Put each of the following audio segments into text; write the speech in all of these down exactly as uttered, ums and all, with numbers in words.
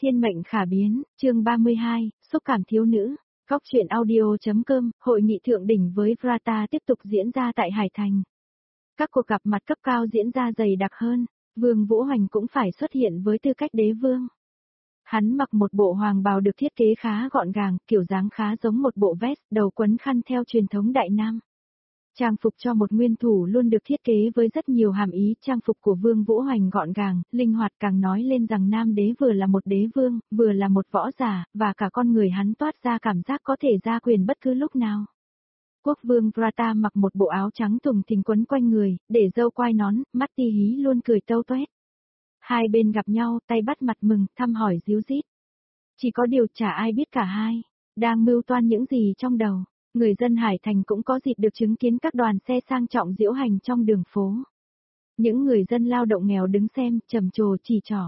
Thiên mệnh khả biến, chương ba mươi hai, xúc cảm thiếu nữ. Góc truyện audio.com, hội nghị thượng đỉnh với Vrata tiếp tục diễn ra tại Hải Thành. Các cuộc gặp mặt cấp cao diễn ra dày đặc hơn, Vương Vũ Hoành cũng phải xuất hiện với tư cách đế vương. Hắn mặc một bộ hoàng bào được thiết kế khá gọn gàng, kiểu dáng khá giống một bộ vest, đầu quấn khăn theo truyền thống Đại Nam. Trang phục cho một nguyên thủ luôn được thiết kế với rất nhiều hàm ý, trang phục của Vương Vũ Hoành gọn gàng, linh hoạt càng nói lên rằng nam đế vừa là một đế vương, vừa là một võ giả, và cả con người hắn toát ra cảm giác có thể ra quyền bất cứ lúc nào. Quốc vương Vrata mặc một bộ áo trắng thùng thình quấn quanh người, để râu quai nón, mắt ti hí luôn cười tâu toét. Hai bên gặp nhau, tay bắt mặt mừng, thăm hỏi díu dít. Chỉ có điều chả ai biết cả hai đang mưu toan những gì trong đầu. Người dân Hải Thành cũng có dịp được chứng kiến các đoàn xe sang trọng diễu hành trong đường phố. Những người dân lao động nghèo đứng xem, trầm trồ chỉ trỏ.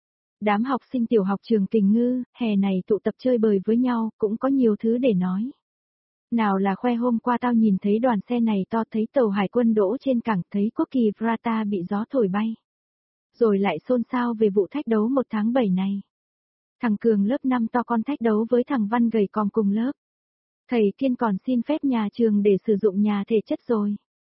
Đám học sinh tiểu học trường Kình Ngư, hè này tụ tập chơi bời với nhau, cũng có nhiều thứ để nói. Nào là khoe hôm qua tao nhìn thấy đoàn xe này to, thấy tàu hải quân đỗ trên cảng, thấy quốc kỳ Vrata bị gió thổi bay. Rồi lại xôn xao về vụ thách đấu một tháng bảy này. Thằng Cường lớp năm to con thách đấu với thằng Văn gầy còm cùng lớp. Thầy Kiên còn xin phép nhà trường để sử dụng nhà thể chất rồi.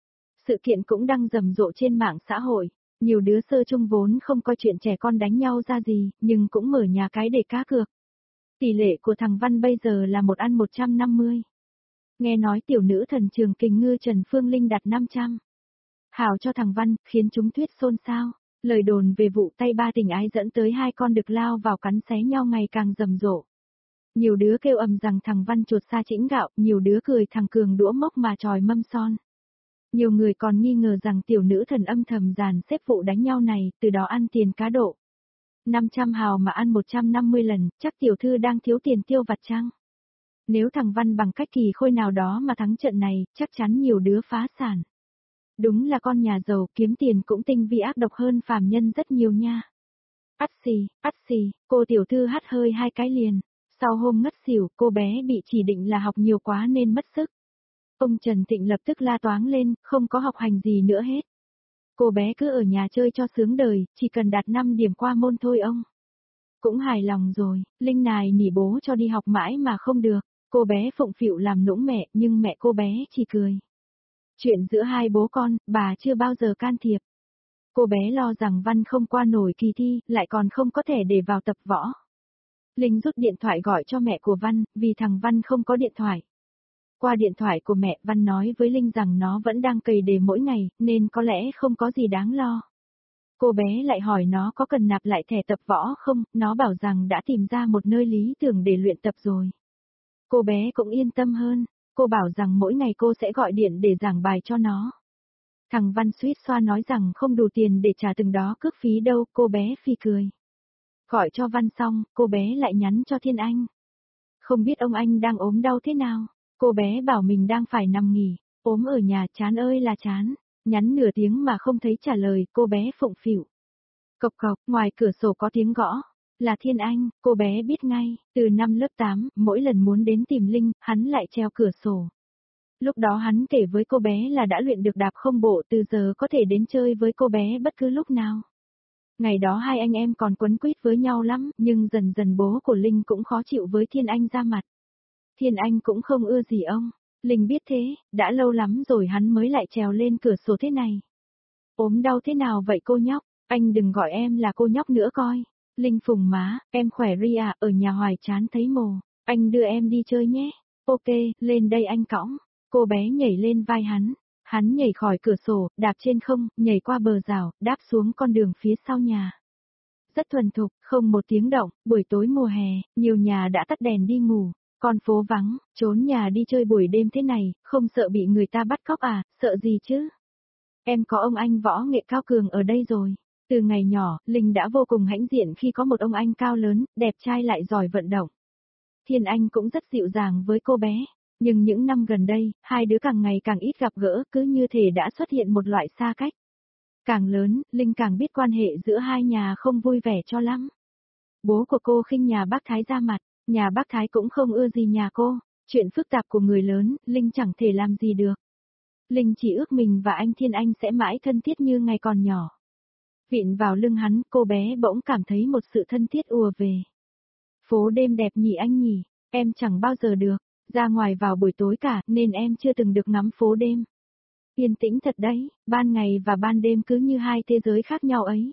Sự kiện cũng đang rầm rộ trên mạng xã hội, nhiều đứa sơ chung vốn không coi chuyện trẻ con đánh nhau ra gì, nhưng cũng mở nhà cái để cá cược. Tỷ lệ của thằng Văn bây giờ là một ăn một trăm năm mươi. Nghe nói tiểu nữ thần trường Kình Ngư Trần Phương Linh đặt năm trăm. Hào cho thằng Văn, khiến chúng thuyết xôn xao. Lời đồn về vụ tay ba tình ái dẫn tới hai con đực lao vào cắn xé nhau ngày càng rầm rộ. Nhiều đứa kêu ầm rằng thằng Văn chuột xa chĩnh gạo, nhiều đứa cười thằng Cường đũa mốc mà tròi mâm son. Nhiều người còn nghi ngờ rằng tiểu nữ thần âm thầm dàn xếp vụ đánh nhau này, từ đó ăn tiền cá độ. năm trăm hào mà ăn một trăm năm mươi lần, chắc tiểu thư đang thiếu tiền tiêu vặt chăng? Nếu thằng Văn bằng cách kỳ khôi nào đó mà thắng trận này, chắc chắn nhiều đứa phá sản. Đúng là con nhà giàu, kiếm tiền cũng tinh vi ác độc hơn phàm nhân rất nhiều nha. Ắt xì, ắt xì, cô tiểu thư hắt hơi hai cái liền. Sau hôm ngất xỉu, cô bé bị chỉ định là học nhiều quá nên mất sức. Ông Trần Thịnh lập tức la toáng lên, không có học hành gì nữa hết. Cô bé cứ ở nhà chơi cho sướng đời, chỉ cần đạt năm điểm qua môn thôi ông. Cũng hài lòng rồi, Linh nài nỉ bố cho đi học mãi mà không được. Cô bé phụng phịu làm nũng mẹ, nhưng mẹ cô bé chỉ cười. Chuyện giữa hai bố con, bà chưa bao giờ can thiệp. Cô bé lo rằng Văn không qua nổi kỳ thi, lại còn không có thẻ để vào tập võ. Linh rút điện thoại gọi cho mẹ của Văn, vì thằng Văn không có điện thoại. Qua điện thoại của mẹ, Văn nói với Linh rằng nó vẫn đang cày đề mỗi ngày, nên có lẽ không có gì đáng lo. Cô bé lại hỏi nó có cần nạp lại thẻ tập võ không, nó bảo rằng đã tìm ra một nơi lý tưởng để luyện tập rồi. Cô bé cũng yên tâm hơn, cô bảo rằng mỗi ngày cô sẽ gọi điện để giảng bài cho nó. Thằng Văn suýt xoa nói rằng không đủ tiền để trả từng đó cước phí đâu, cô bé phì cười. Gọi cho Văn xong, cô bé lại nhắn cho Thiên Anh. Không biết ông anh đang ốm đau thế nào, cô bé bảo mình đang phải nằm nghỉ, ốm ở nhà chán ơi là chán, nhắn nửa tiếng mà không thấy trả lời, cô bé phụng phịu. Cộc cộc, ngoài cửa sổ có tiếng gõ, là Thiên Anh, cô bé biết ngay, từ năm lớp tám, mỗi lần muốn đến tìm Linh, hắn lại treo cửa sổ. Lúc đó hắn kể với cô bé là đã luyện được đạp không bộ, từ giờ có thể đến chơi với cô bé bất cứ lúc nào. Ngày đó hai anh em còn quấn quýt với nhau lắm, nhưng dần dần bố của Linh cũng khó chịu với Thiên Anh ra mặt. Thiên Anh cũng không ưa gì ông. Linh biết thế, đã lâu lắm rồi hắn mới lại trèo lên cửa sổ thế này. Ốm đau thế nào vậy cô nhóc, anh đừng gọi em là cô nhóc nữa coi. Linh phùng má, em khỏe ri à, ở nhà hoài chán thấy mồ, anh đưa em đi chơi nhé. Ok, lên đây anh cõng. Cô bé nhảy lên vai hắn. Hắn nhảy khỏi cửa sổ, đạp trên không, nhảy qua bờ rào, đáp xuống con đường phía sau nhà. Rất thuần thục, không một tiếng động, buổi tối mùa hè, nhiều nhà đã tắt đèn đi ngủ, con phố vắng, trốn nhà đi chơi buổi đêm thế này, không sợ bị người ta bắt cóc à, sợ gì chứ? Em có ông anh võ nghệ cao cường ở đây rồi. Từ ngày nhỏ, Linh đã vô cùng hãnh diện khi có một ông anh cao lớn, đẹp trai lại giỏi vận động. Thiên Anh cũng rất dịu dàng với cô bé. Nhưng những năm gần đây, hai đứa càng ngày càng ít gặp gỡ, cứ như thể đã xuất hiện một loại xa cách. Càng lớn, Linh càng biết quan hệ giữa hai nhà không vui vẻ cho lắm. Bố của cô khinh nhà bác Thái ra mặt, nhà bác Thái cũng không ưa gì nhà cô. Chuyện phức tạp của người lớn, Linh chẳng thể làm gì được. Linh chỉ ước mình và anh Thiên Anh sẽ mãi thân thiết như ngày còn nhỏ. Vịn vào lưng hắn, cô bé bỗng cảm thấy một sự thân thiết ùa về. Phố đêm đẹp nhỉ anh nhỉ, em chẳng bao giờ được, ra ngoài vào buổi tối cả nên em chưa từng được ngắm phố đêm. Yên tĩnh thật đấy, ban ngày và ban đêm cứ như hai thế giới khác nhau ấy.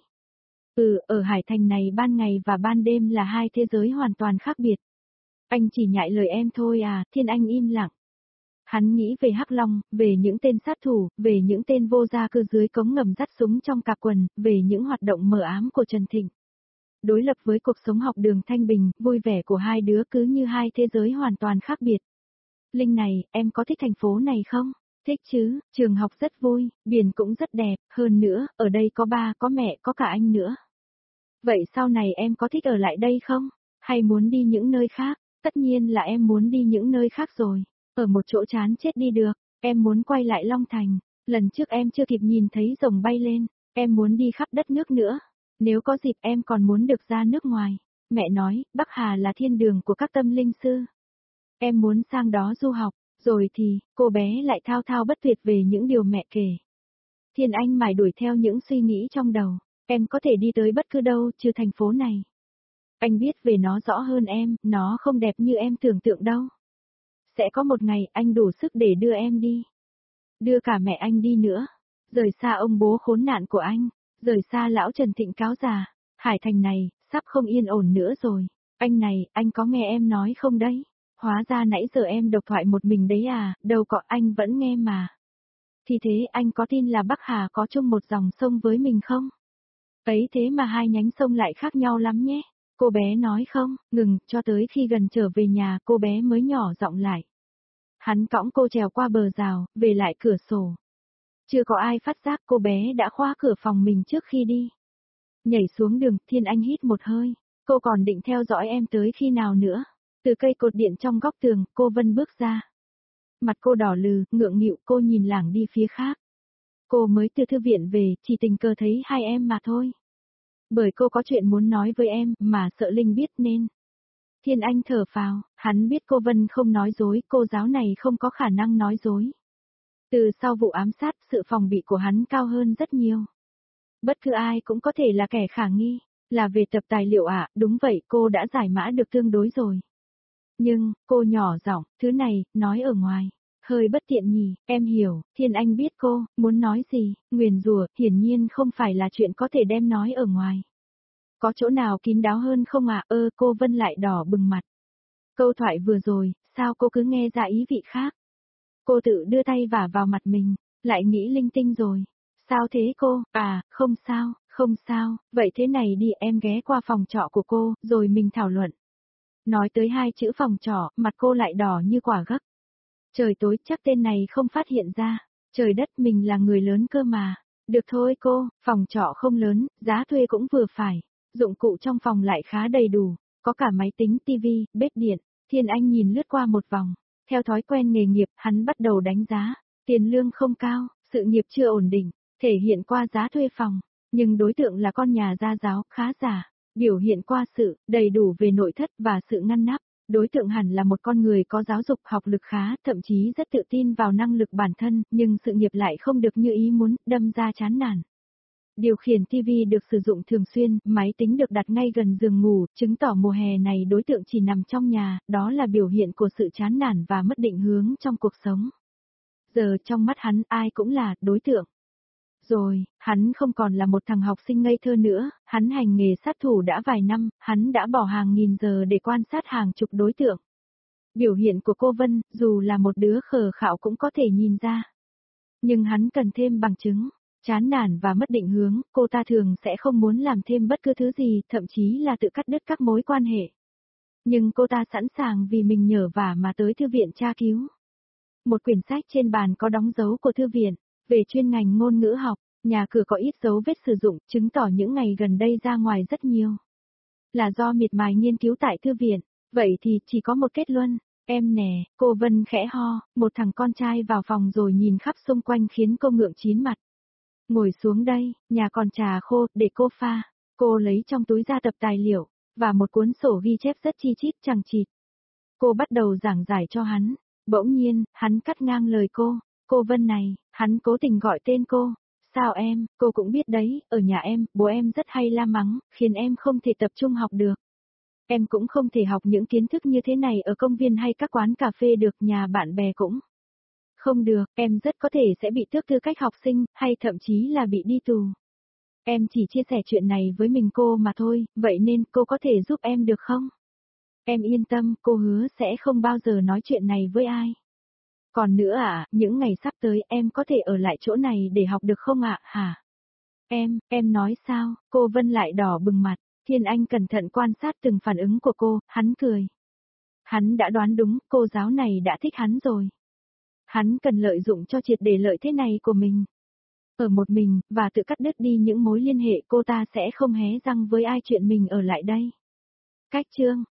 Ừ, ở Hải Thành này ban ngày và ban đêm là hai thế giới hoàn toàn khác biệt. Anh chỉ nhại lời em thôi à, Thiên Anh im lặng. Hắn nghĩ về Hắc Long, về những tên sát thủ, về những tên vô gia cư dưới cống ngầm dắt súng trong cặp quần, về những hoạt động mờ ám của Trần Thịnh. Đối lập với cuộc sống học đường thanh bình, vui vẻ của hai đứa cứ như hai thế giới hoàn toàn khác biệt. Linh này, em có thích thành phố này không? Thích chứ, trường học rất vui, biển cũng rất đẹp, hơn nữa, ở đây có ba, có mẹ, có cả anh nữa. Vậy sau này em có thích ở lại đây không? Hay muốn đi những nơi khác? Tất nhiên là em muốn đi những nơi khác rồi. Ở một chỗ chán chết đi được, em muốn quay lại Long Thành. Lần trước em chưa kịp nhìn thấy rồng bay lên, em muốn đi khắp đất nước nữa. Nếu có dịp em còn muốn được ra nước ngoài. Mẹ nói, Bắc Hà là thiên đường của các tâm linh sư. Em muốn sang đó du học, rồi thì, cô bé lại thao thao bất tuyệt về những điều mẹ kể. Thiên Anh mải đuổi theo những suy nghĩ trong đầu. Em có thể đi tới bất cứ đâu trừ thành phố này. Anh biết về nó rõ hơn em, nó không đẹp như em tưởng tượng đâu. Sẽ có một ngày anh đủ sức để đưa em đi. Đưa cả mẹ anh đi nữa. Rời xa ông bố khốn nạn của anh. Rời xa lão Trần Thịnh cáo già. Hải Thành này, sắp không yên ổn nữa rồi. Anh này, anh có nghe em nói không đấy? Hóa ra nãy giờ em độc thoại một mình đấy à, đâu có anh vẫn nghe mà. Thì thế anh có tin là Bắc Hà có chung một dòng sông với mình không? Ấy thế mà hai nhánh sông lại khác nhau lắm nhé. Cô bé nói không, ngừng, cho tới khi gần trở về nhà cô bé mới nhỏ giọng lại. Hắn cõng cô trèo qua bờ rào, về lại cửa sổ. Chưa có ai phát giác cô bé đã khóa cửa phòng mình trước khi đi. Nhảy xuống đường, Thiên Anh hít một hơi. Cô còn định theo dõi em tới khi nào nữa. Từ cây cột điện trong góc tường, cô Vân bước ra. Mặt cô đỏ lừ, ngượng nghịu, cô nhìn lảng đi phía khác. Cô mới từ thư viện về, chỉ tình cờ thấy hai em mà thôi. Bởi cô có chuyện muốn nói với em, mà sợ Linh biết nên. Thiên Anh thở phào, hắn biết cô Vân không nói dối, cô giáo này không có khả năng nói dối. Từ sau vụ ám sát, sự phòng bị của hắn cao hơn rất nhiều. Bất cứ ai cũng có thể là kẻ khả nghi, là về tập tài liệu ạ, à, đúng vậy, cô đã giải mã được tương đối rồi. Nhưng, cô nhỏ giọng, thứ này, nói ở ngoài. Hơi bất tiện nhỉ, em hiểu, Thiên Anh biết cô, muốn nói gì, nguyền rủa, hiển nhiên không phải là chuyện có thể đem nói ở ngoài. Có chỗ nào kín đáo hơn không ạ? À? Ơ, cô Vân lại đỏ bừng mặt. Câu thoại vừa rồi, sao cô cứ nghe ra ý vị khác? Cô tự đưa tay vả vào mặt mình, lại nghĩ linh tinh rồi. Sao thế cô? À, không sao, không sao, vậy thế này đi em ghé qua phòng trọ của cô, rồi mình thảo luận. Nói tới hai chữ phòng trọ, mặt cô lại đỏ như quả gấc. Trời tối chắc tên này không phát hiện ra. Trời đất mình là người lớn cơ mà. Được thôi cô, phòng trọ không lớn, giá thuê cũng vừa phải. Dụng cụ trong phòng lại khá đầy đủ. Có cả máy tính, tivi, bếp điện. Thiên Anh nhìn lướt qua một vòng. Theo thói quen nghề nghiệp, hắn bắt đầu đánh giá. Tiền lương không cao, sự nghiệp chưa ổn định. Thể hiện qua giá thuê phòng. Nhưng đối tượng là con nhà gia giáo, khá giả. Biểu hiện qua sự đầy đủ về nội thất và sự ngăn nắp. Đối tượng hẳn là một con người có giáo dục học lực khá, thậm chí rất tự tin vào năng lực bản thân, nhưng sự nghiệp lại không được như ý muốn, đâm ra chán nản. Điều khiển tivi được sử dụng thường xuyên, máy tính được đặt ngay gần giường ngủ, chứng tỏ mùa hè này đối tượng chỉ nằm trong nhà, đó là biểu hiện của sự chán nản và mất định hướng trong cuộc sống. Giờ trong mắt hắn ai cũng là đối tượng. Rồi, hắn không còn là một thằng học sinh ngây thơ nữa, hắn hành nghề sát thủ đã vài năm, hắn đã bỏ hàng nghìn giờ để quan sát hàng chục đối tượng. Biểu hiện của cô Vân, dù là một đứa khờ khạo cũng có thể nhìn ra. Nhưng hắn cần thêm bằng chứng, chán nản và mất định hướng, cô ta thường sẽ không muốn làm thêm bất cứ thứ gì, thậm chí là tự cắt đứt các mối quan hệ. Nhưng cô ta sẵn sàng vì mình nhờ vả mà tới thư viện tra cứu. Một quyển sách trên bàn có đóng dấu của thư viện, về chuyên ngành ngôn ngữ học. Nhà cửa có ít dấu vết sử dụng, chứng tỏ những ngày gần đây ra ngoài rất nhiều. Là do miệt mài nghiên cứu tại thư viện, vậy thì chỉ có một kết luận. Em nè, cô Vân khẽ ho, một thằng con trai vào phòng rồi nhìn khắp xung quanh khiến cô ngượng chín mặt. Ngồi xuống đây, nhà còn trà khô, để cô pha. Cô lấy trong túi ra tập tài liệu, và một cuốn sổ ghi chép rất chi chít chằng chịt. Cô bắt đầu giảng giải cho hắn, bỗng nhiên, hắn cắt ngang lời cô. Cô Vân này, hắn cố tình gọi tên cô. Sao em, cô cũng biết đấy, ở nhà em, bố em rất hay la mắng, khiến em không thể tập trung học được. Em cũng không thể học những kiến thức như thế này ở công viên hay các quán cà phê được, nhà bạn bè cũng không được, em rất có thể sẽ bị tước tư cách học sinh, hay thậm chí là bị đi tù. Em chỉ chia sẻ chuyện này với mình cô mà thôi, vậy nên cô có thể giúp em được không? Em yên tâm, cô hứa sẽ không bao giờ nói chuyện này với ai. Còn nữa à, những ngày sắp tới em có thể ở lại chỗ này để học được không ạ, hả? Em, em nói sao? Cô Vân lại đỏ bừng mặt. Thiên Anh cẩn thận quan sát từng phản ứng của cô, hắn cười. Hắn đã đoán đúng, cô giáo này đã thích hắn rồi. Hắn cần lợi dụng cho triệt để lợi thế này của mình. Ở một mình, và tự cắt đứt đi những mối liên hệ, cô ta sẽ không hé răng với ai chuyện mình ở lại đây. Cách chương